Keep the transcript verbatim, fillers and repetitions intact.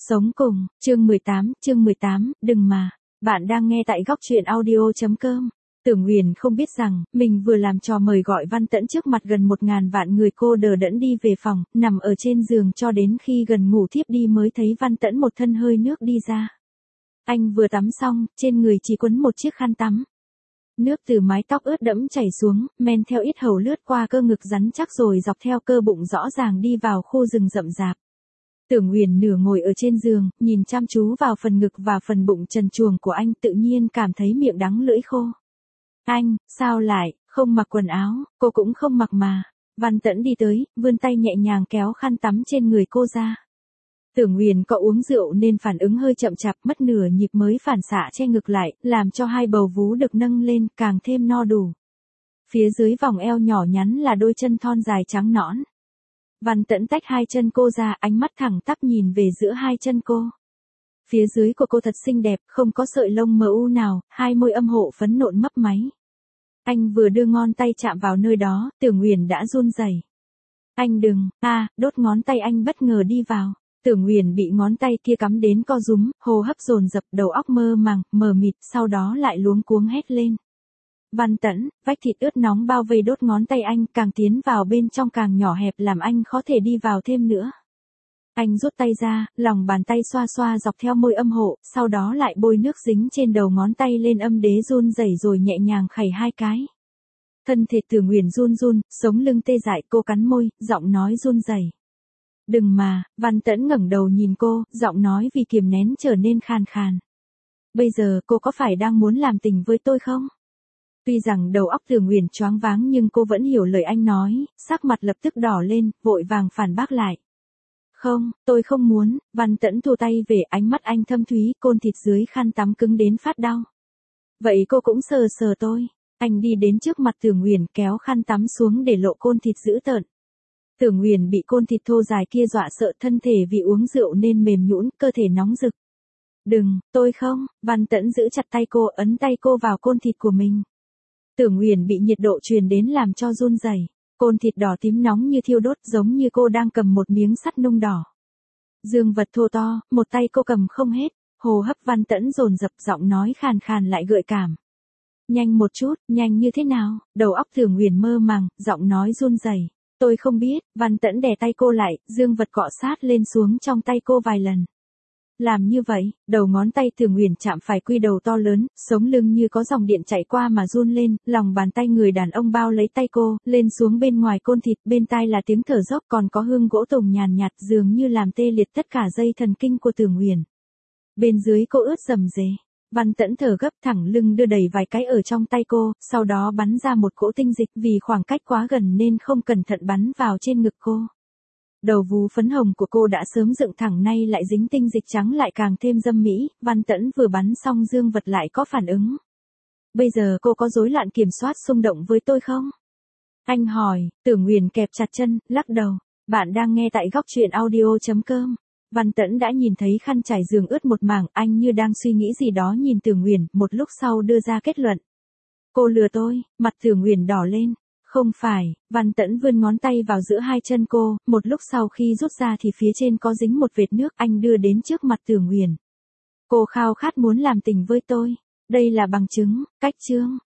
Sống cùng, chương mười tám, chương mười tám, đừng mà. Bạn đang nghe tại góc truyện audio chấm com. Tưởng Huyền không biết rằng, mình vừa làm trò mời gọi Văn Tẫn trước mặt gần một ngàn vạn người, cô đờ đẫn đi về phòng, nằm ở trên giường cho đến khi gần ngủ thiếp đi mới thấy Văn Tẫn một thân hơi nước đi ra. Anh vừa tắm xong, trên người chỉ quấn một chiếc khăn tắm. Nước từ mái tóc ướt đẫm chảy xuống, men theo yết hầu lướt qua cơ ngực rắn chắc rồi dọc theo cơ bụng rõ ràng đi vào khu rừng rậm rạp. Tưởng Huyền nửa ngồi ở trên giường, nhìn chăm chú vào phần ngực và phần bụng trần truồng của anh, tự nhiên cảm thấy miệng đắng lưỡi khô. Anh, sao lại, không mặc quần áo, cô cũng không mặc mà. Văn Tẫn đi tới, vươn tay nhẹ nhàng kéo khăn tắm trên người cô ra. Tưởng Huyền có uống rượu nên phản ứng hơi chậm chạp, mất nửa nhịp mới phản xạ che ngực lại, làm cho hai bầu vú được nâng lên, càng thêm no đủ. Phía dưới vòng eo nhỏ nhắn là đôi chân thon dài trắng nõn. Văn Tẫn tách hai chân cô ra, ánh mắt thẳng tắp nhìn về giữa hai chân cô. Phía dưới của cô thật xinh đẹp, không có sợi lông mờ u nào, hai môi âm hộ phấn nộn mấp máy. Anh vừa đưa ngón tay chạm vào nơi đó, Tưởng Huyền đã run rẩy. Anh đừng, a, à, đốt ngón tay anh bất ngờ đi vào. Tưởng Huyền bị ngón tay kia cắm đến co rúm, hô hấp dồn dập, đầu óc mơ màng, mờ mịt, sau đó lại luống cuống hét lên. Văn Tẫn, vách thịt ướt nóng bao vây đốt ngón tay anh, càng tiến vào bên trong càng nhỏ hẹp làm anh khó thể đi vào thêm nữa. Anh rút tay ra, lòng bàn tay xoa xoa dọc theo môi âm hộ, sau đó lại bôi nước dính trên đầu ngón tay lên âm đế run rẩy rồi nhẹ nhàng khẩy hai cái. Thân thể Tưởng Huyền run run, sống lưng tê dại, cô cắn môi, giọng nói run rẩy. Đừng mà. Văn Tẫn ngẩng đầu nhìn cô, giọng nói vì kiềm nén trở nên khàn khàn. Bây giờ cô có phải đang muốn làm tình với tôi không? Tuy rằng đầu óc Tưởng Huyền choáng váng nhưng cô vẫn hiểu lời anh nói, sắc mặt lập tức đỏ lên, vội vàng phản bác lại. Không, tôi không muốn. Văn Tẫn thu tay về, ánh mắt anh thâm thúy, côn thịt dưới khăn tắm cứng đến phát đau. Vậy cô cũng sờ sờ tôi. Anh đi đến trước mặt Tưởng Huyền, kéo khăn tắm xuống để lộ côn thịt dữ tợn. Tưởng Huyền bị côn thịt thô dài kia dọa sợ, thân thể vì uống rượu nên mềm nhũn, cơ thể nóng rực. Đừng, tôi không. Văn Tẫn giữ chặt tay cô, ấn tay cô vào côn thịt của mình. Tưởng Huyền bị nhiệt độ truyền đến làm cho run rẩy. Côn thịt đỏ tím nóng như thiêu đốt, giống như cô đang cầm một miếng sắt nung đỏ. Dương vật thô to, một tay cô cầm không hết. Hô hấp Văn Tẫn dồn dập, giọng nói khàn khàn lại gợi cảm. Nhanh một chút, nhanh như thế nào? Đầu óc Tưởng Huyền mơ màng, giọng nói run rẩy. Tôi không biết. Văn Tẫn đè tay cô lại, dương vật cọ sát lên xuống trong tay cô vài lần. Làm như vậy, đầu ngón tay Tưởng Huyền chạm phải quy đầu to lớn, sống lưng như có dòng điện chạy qua mà run lên, lòng bàn tay người đàn ông bao lấy tay cô, lên xuống bên ngoài côn thịt, bên tai là tiếng thở dốc, còn có hương gỗ tùng nhàn nhạt, dường như làm tê liệt tất cả dây thần kinh của Tưởng Huyền. Bên dưới cô ướt rầm rề. Văn Tẫn thở gấp, thẳng lưng đưa đẩy vài cái ở trong tay cô, sau đó bắn ra một cỗ tinh dịch, vì khoảng cách quá gần nên không cẩn thận bắn vào trên ngực cô. Đầu vú phấn hồng của cô đã sớm dựng thẳng, nay lại dính tinh dịch trắng lại càng thêm dâm mỹ. Văn Tẫn vừa bắn xong dương vật lại có phản ứng. Bây giờ cô có rối loạn kiểm soát xung động với tôi không? Anh hỏi. Tưởng Huyền kẹp chặt chân, lắc đầu. Bạn đang nghe tại góc truyện audio chấm com. Văn Tẫn đã nhìn thấy khăn trải giường ướt một mảng, anh như đang suy nghĩ gì đó nhìn Tưởng Huyền, một lúc sau đưa ra kết luận. Cô lừa tôi. Mặt Tưởng Huyền đỏ lên. Không phải. Văn Tẫn vươn ngón tay vào giữa hai chân cô, một lúc sau khi rút ra thì phía trên có dính một vệt nước, anh đưa đến trước mặt Tưởng Huyền. Cô khao khát muốn làm tình với tôi. Đây là bằng chứng, cách chương.